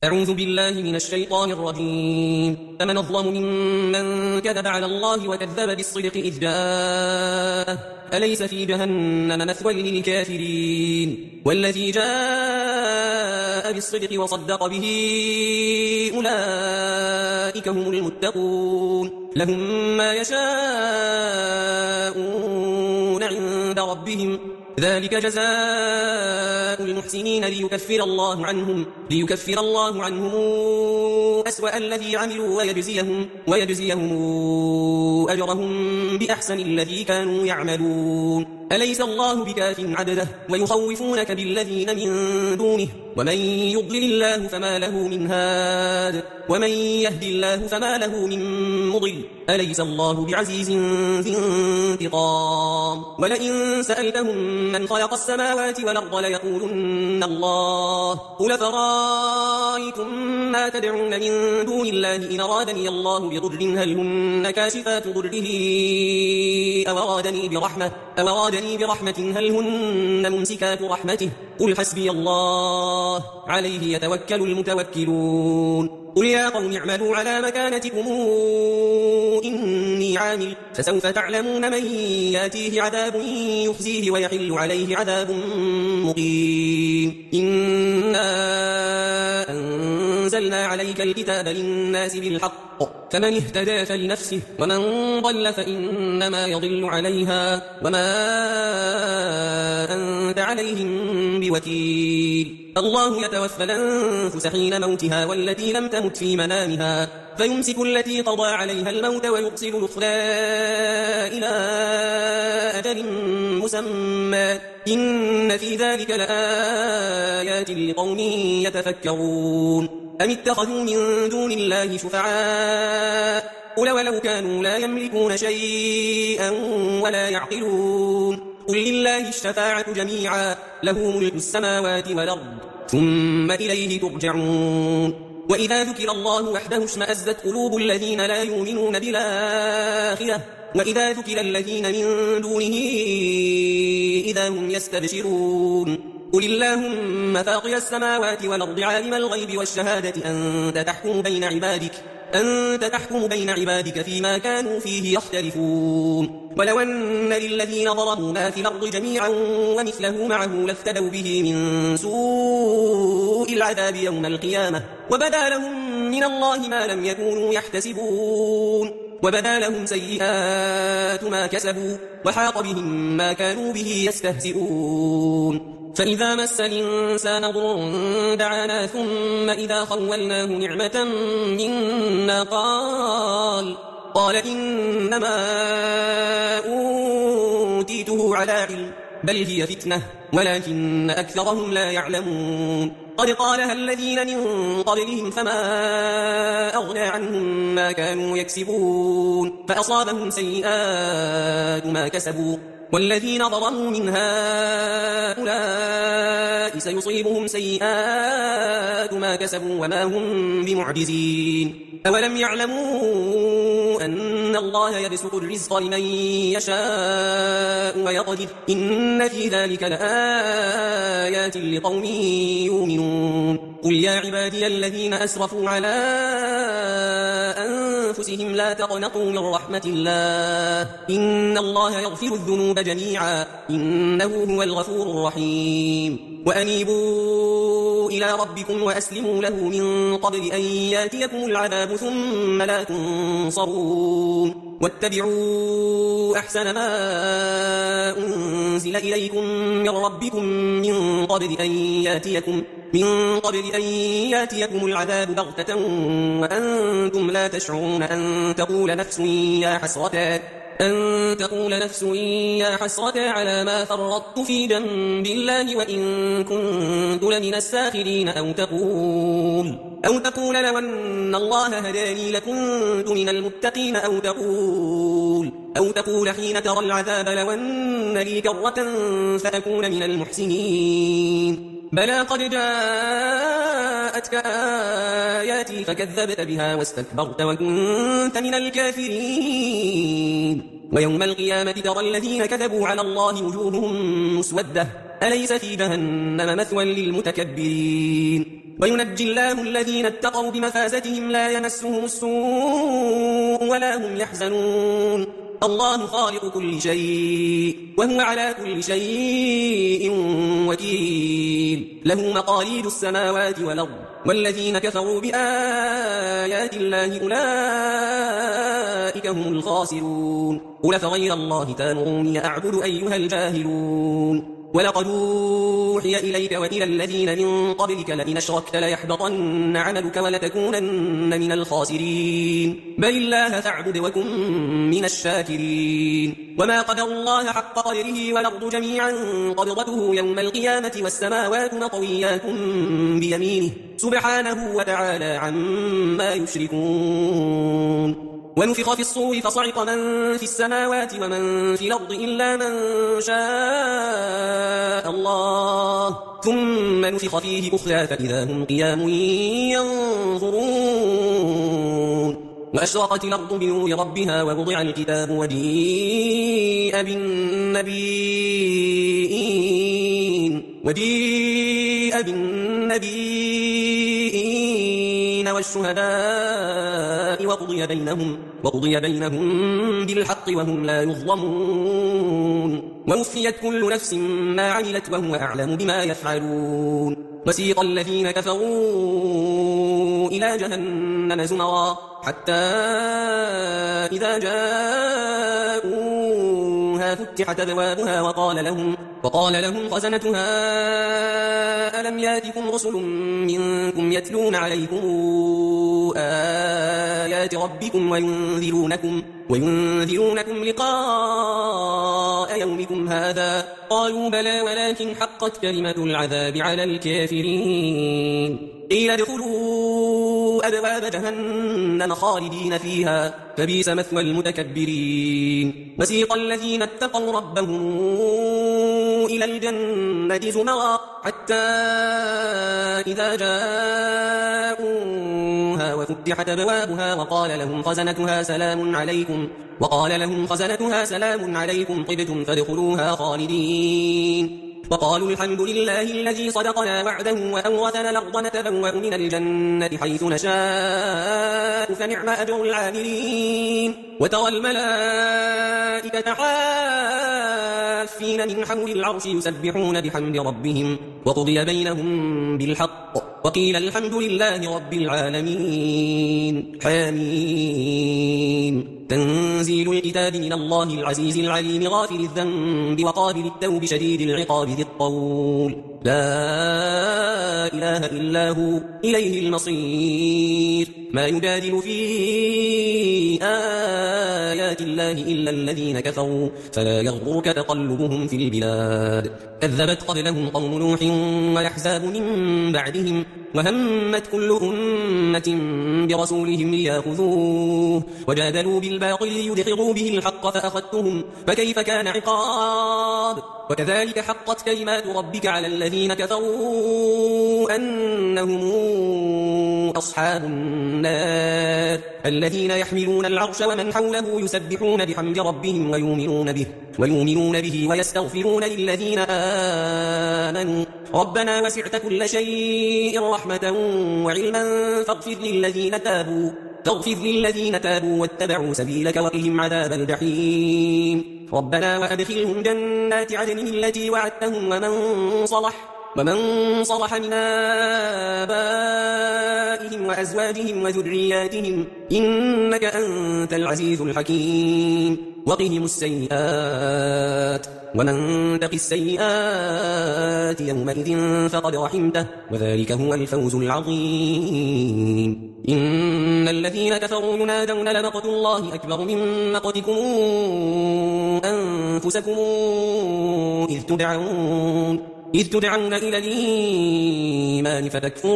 أعوذ بالله من الشيطان الرجيم. فمن أظلم ممن كذب على الله وكذب بالصدق إذ جاءه أليس في جهنم مثوى للكافرين والذي جاء بالصدق وصدق به أولئك هم المتقون لهم ما يشاءون عند ربهم ذلك جزاء المحسنين ليكفر الله عنهم أسوأ الذي عملوا ويجزيهم أجرهم بأحسن الذي كانوا يعملون أليس الله بكاف عبده ويخوفونك بالذين من دونه ومن يضلل الله فما له من هاد ومن يهد الله فما له من مضل أليس الله بعزيز ذي انتقام ولئن سألتهم من خلق السماوات والأرض ليقولن الله قل فرأيتم ما تدعون من دون الله إن أرادني الله بضر هل هن كاشفات ضره أو أرادني برحمة هل هن ممسكات رحمته قل حسبي الله عليه يتوكل المتوكلون قل يا قوم اعملوا على مكانتكم إني عامل فسوف تعلمون من ياتيه عذاب يخزيه ويحل عليه عذاب مقيم إنا أنزلنا عليك الكتاب للناس بالحق فمن اهتدى فلنفسه ومن ضل فإنما يضل عليها وما أنت عليهم بوكيل الله يتوفى الأنفس حين موتها والتي لم تمت في منامها فيمسك التي قضى عليها الموت ويرسل الأخرى إلى أجل مسمى إن في ذلك لآيات لقوم يتفكرون أم اتخذوا من دون الله شفعاء قل ولو كانوا لا يملكون شيئا ولا يعقلون قل لله الشفاعة جميعا له ملك السماوات والأرض ثم إليه ترجعون وإذا ذكر الله وحده اشمأزت قلوب الذين لا يؤمنون بالآخرة وإذا ذكر الذين من دونه إذا هم يستبشرون قل اللهم فاطر السماوات والأرض عالم الغيب والشهادة أنت تحكم بين عبادك فيما كانوا فيه يختلفون ولو أن للذين ظلموا ما في الأرض جميعا ومثله معه لافتدوا به من سوء العذاب يوم القيامة وبدا لهم من الله ما لم يكونوا يحتسبون وبدا لهم سيئات ما كسبوا وحاق بهم ما كانوا به يستهزئون فإذا مس الإنسان ضر دعانا ثم إذا خولناه نعمة منا قال إنما أوتيته على علم بل هي فتنة ولكن أكثرهم لا يعلمون قد قالها الذين من قبلهم فما أغنى عنهم ما كانوا يكسبون فأصابهم سيئات ما كسبوا والذين ظلموا من هؤلاء سيصيبهم سيئات ما كسبوا وما هم بمعجزين أولم يعلموا أن الله يبسط الرزق لمن يشاء ويقدر إن في ذلك لآيات لقوم يؤمنون قل يا عبادي الذين أسرفوا على أنفسهم لا تقنطوا من رحمة الله إن الله يغفر الذنوب جميعا إنه هو الغفور الرحيم وأنيبوا إلى ربكم وأسلموا له من قبل أن ياتيكم العذاب ثم لا تنصرون واتبعوا أحسن ما أنزل إليكم من ربكم من قبل أن ياتيكم العذاب بغتة وأنتم لا تشعرون أن تقول نفس يا حسرة على ما فرطت في جنب الله وإن كنت لمن الساخرين أو تقول لو أن الله هداني لكنت من المتقين أو تقول حين ترى العذاب لو أن لي كرة فأكون من المحسنين بلى قد جاءتك آياتي فكذبت بها واستكبرت وكنت من الكافرين ويوم القيامة ترى الذين كذبوا على الله وجوههم مسودة أليس في جهنم مثوى للمتكبرين وينجي الله الذين اتقوا بمفازتهم لا يمسهم السوء ولا هم يحزنون الله خالق كل شيء وهو على كل شيء وكيل له مقاليد السماوات والأرض والذين كفروا بآيات الله أولئك هم الخاسرون قل فغير الله تأمروني أعبد أيها الجاهلون ولقد أوحي إليك وإلى الذين من قبلك لئن أشركت ليحبطن عملك ولتكونن من الخاسرين بل الله فاعبد وكن من الشاكرين وما قدر الله حق قدره والأرض جميعا قبضته يوم القيامة والسماوات مطويات بيمينه سبحانه وتعالى عما يشركون ونفخ في الصور فصعق من في السماوات ومن في الأرض إلا من شاء الله ثم نفخ فيه أخرى فإذا هم قيام ينظرون وأشرقت الأرض بنور ربها ووضع الكتاب وجيء بالنبيين والشهداء وقضي بينهم بالحق وهم لا يظلمون ووفيت كل نفس ما عملت وهو أعلم بما يفعلون وسيق الذين كفروا إلى جهنم زمرا حتى إذا جاءوها فتحت أبوابها وقال لهم خزنتها ألم ياتكم رسل منكم يتلون عليكم آيات ربكم وينذرونكم لقاء يومكم هذا قالوا بلى ولكن حقت كلمة العذاب على الكافرين قيل ادخلوا أبواب جهنم خالدين فيها فبئس مثوى المتكبرين وسيق الذين اتقوا ربهم إلى الجنة زمرا حتى إذا جاءوها وفتحت أبوابها وقال لهم خزنتها سلام عليكم طبتم فادخلوها خالدين وقالوا الحمد لله الذي صدقنا وعده وأورثنا الأرض نتبوأ من الجنة حيث نشاء فنعم أجر العاملين وترى الملائكة حافين من حول العرش يسبحون بحمد ربهم وقضي بينهم بالحق وقيل الحمد لله رب العالمين حميم تنزيل الكتاب من الله العزيز العليم غافر الذنب وقابل التوب شديد العقاب ذي الطول لا إله إلا هو إليه المصير ما يجادل في آيات الله إلا الذين كفروا فلا يغرك تقلبهم في البلاد كذبت قبلهم قوم نوح والأحزاب من بعدهم وهمت كل أمة برسولهم ليأخذوه وجادلوا بالباطل ليدحضوا به الحق فأخذتهم فكيف كان عقاب وكذلك حقت كلمات ربك على الذين كفروا أنهم أصحاب النار الذين يحملون العرش ومن حوله يسبحون بحمد ربهم ويؤمنون به ويستغفرون للذين آمنوا ربنا وسعت كل شيء رحمة وعلما فاغفر للذين تابوا واتبعوا سبيلك وقهم عذاب الجحيم ربنا وأدخلهم جنات عدن التي وعدتهم ومن صلح من آبائهم وأزواجهم وذرياتهم إنك أنت العزيز الحكيم وقهم السيئات ومن تق السيئات يومئذ فقد رحمته وذلك هو الفوز العظيم إن الذين كفروا ينادون لمقت الله أكبر من مقتكم أنفسكم إذ تدعون إلى الإيمان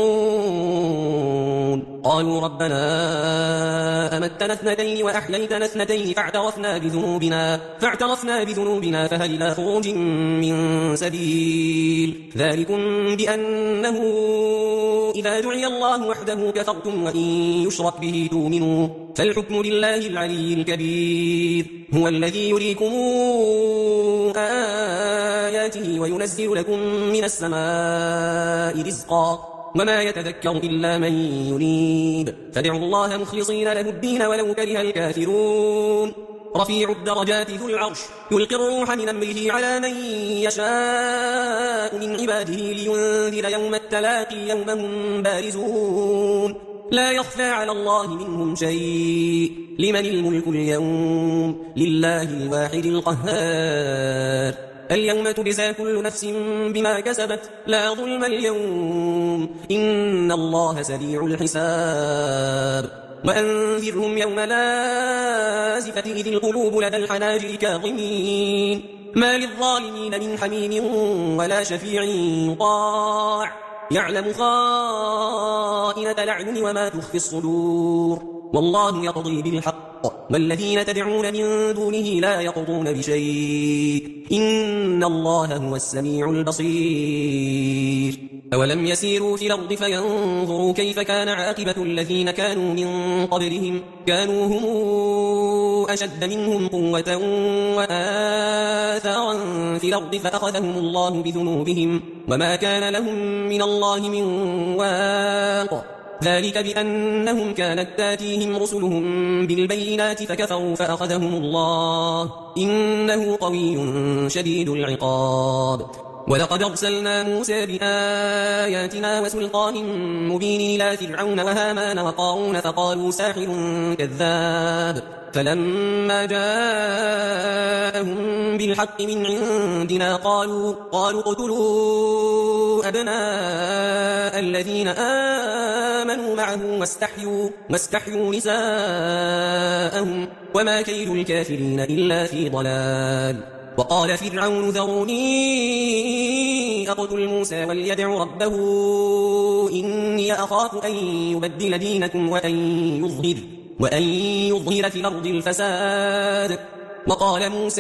فتكفرون قالوا ربنا أمتنا اثنتين وأحييتنا اثنتين فاعترفنا بذنوبنا فهل إلى خروج من سبيل ذلكم بأنه إذا دعي الله وحده كفرتم وإن يشرك به تؤمنوا فالحكم لله العلي الكبير هو الذي يريكم آياته وينزل لكم من السماء رزقا وما يتذكر إلا من ينيب فادعوا الله مخلصين له الدين ولو كره الكافرون رفيع الدرجات ذو العرش يلقي الروح من أمره على من يشاء من عباده لينذر يوم التلاقي يوم هم بارزون لا يخفى على الله منهم شيء لمن الملك اليوم لله الواحد القهار اليوم تجزى كل نفس بما كسبت لا ظلم اليوم إن الله سريع الحساب وأنذرهم يوم الآزفة إذ القلوب لدى الحناجر كاظمين ما للظالمين من حميم ولا شفيع يطاع يعلم خائنة الأعين وما تخفي الصدور والله يقضي بالحق والذين تدعون من دونه لا يقضون بشيء إن الله هو السميع البصير أولم يسيروا في الأرض فينظروا كيف كان عاقبة الذين كانوا من قبلهم كانوا هم أشد منهم قوة وآثارا في الأرض فأخذهم الله بذنوبهم وما كان لهم من الله من واق ذلك بأنهم كانت تاتيهم رسلهم بالبينات فكفروا فأخذهم الله إنه قوي شديد العقاب ولقد أرسلنا موسى بآياتنا وسلطان مبين إلى فرعون وهامان وقارون فقالوا ساحر كذاب فلما جاءهم بالحق من عندنا قالوا اقتلوا أبناء الذين آمنوا معه واستحيوا نساءهم وما كيد الكافرين إلا في ضلال وقال فرعون ذروني أقتل موسى وليدع ربه إني أخاف أن يبدل دينكم وأن يظهر في الأرض الفساد وقال موسى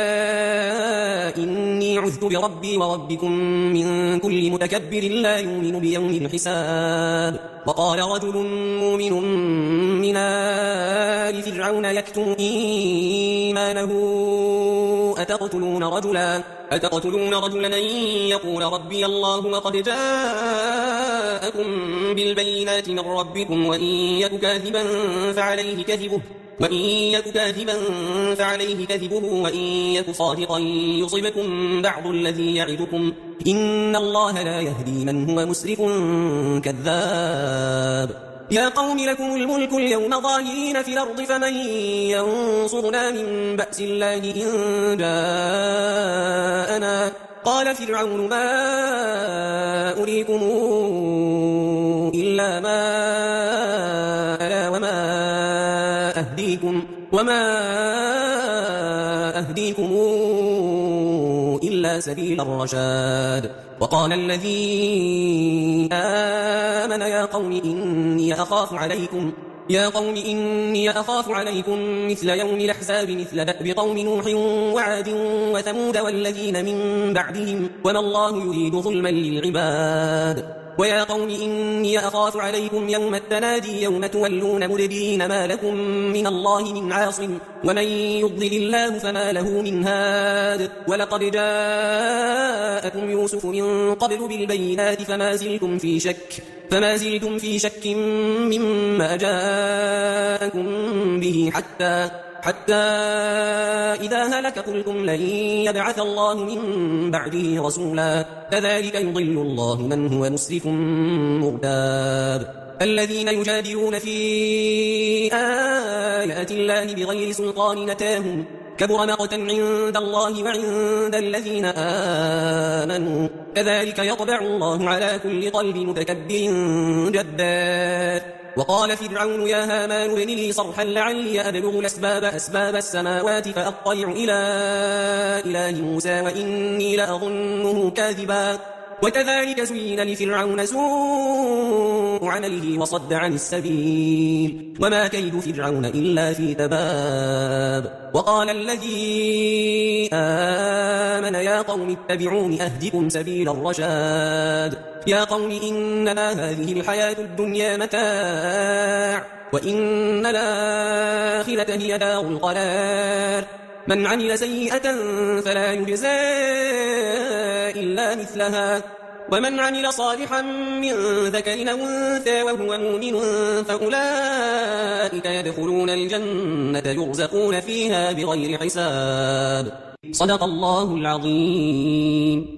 إني عذت بربي وربكم من كل متكبر لا يؤمن بيوم الحساب وقال رجل مؤمن من آل فرعون يكتم إيمانه أتقتلون رجلا أن يقول ربي الله وقد جاءكم بالبينات من ربكم وإن يك كاذبا فعليه كذبه وإن يك صادقا يصبكم بعض الذي يعدكم إن الله لا يهدي من هو مسرف كذاب يا قوم لكم الملك اليوم ظاهرين في الأرض فمن ينصرنا من بأس الله إن جاءنا قال فرعون ما أريكم إلا ما أرى وما أهديكم إلا سبيل الرشاد وقال الذي آمن يا قوم إني أخاف عليكم مثل يوم الأحزاب مثل دأب قوم نوح وعاد وثمود والذين من بعدهم وما الله يريد ظلما للعباد ويا قوم إني أخاف عليكم يوم التنادي يوم تولون مدبرين ما لكم من الله من عاصم ومن يضلل الله فما له من هاد ولقد جاءكم يوسف من قبل بالبينات فما زلتم في شك مما جاءكم به حتى إذا هلك قلتم لن يبعث الله من بعده رسولا كذلك يضل الله من هو مسرف مرتاب الذين يجادلون في آيات الله بغير سلطان أتاهم كبر مقتا عند الله وعند الذين آمنوا كذلك يطبع الله على كل قلب متكبر جبار وقال فرعون يا هامان ابن لي صرحا لعلي أبلغ أسباب السماوات فأطلع إلى إله موسى وإني لأظنه كاذبا وكذلك زين لفرعون سوء عمله وصد عن السبيل وما كيد فرعون إلا في تباب وقال الذي آمن يا قوم اتبعون أهدكم سبيل الرشاد يا قوم إنما هذه الحياة الدنيا متاع وإن الآخرة هي دار القرار من عمل سيئة فلا يجزى إلا مثلها ومن عمل صالحا من ذكر أو أنثى وهو مؤمن فأولئك يدخلون الجنة يرزقون فيها بغير حساب. صدق الله العظيم.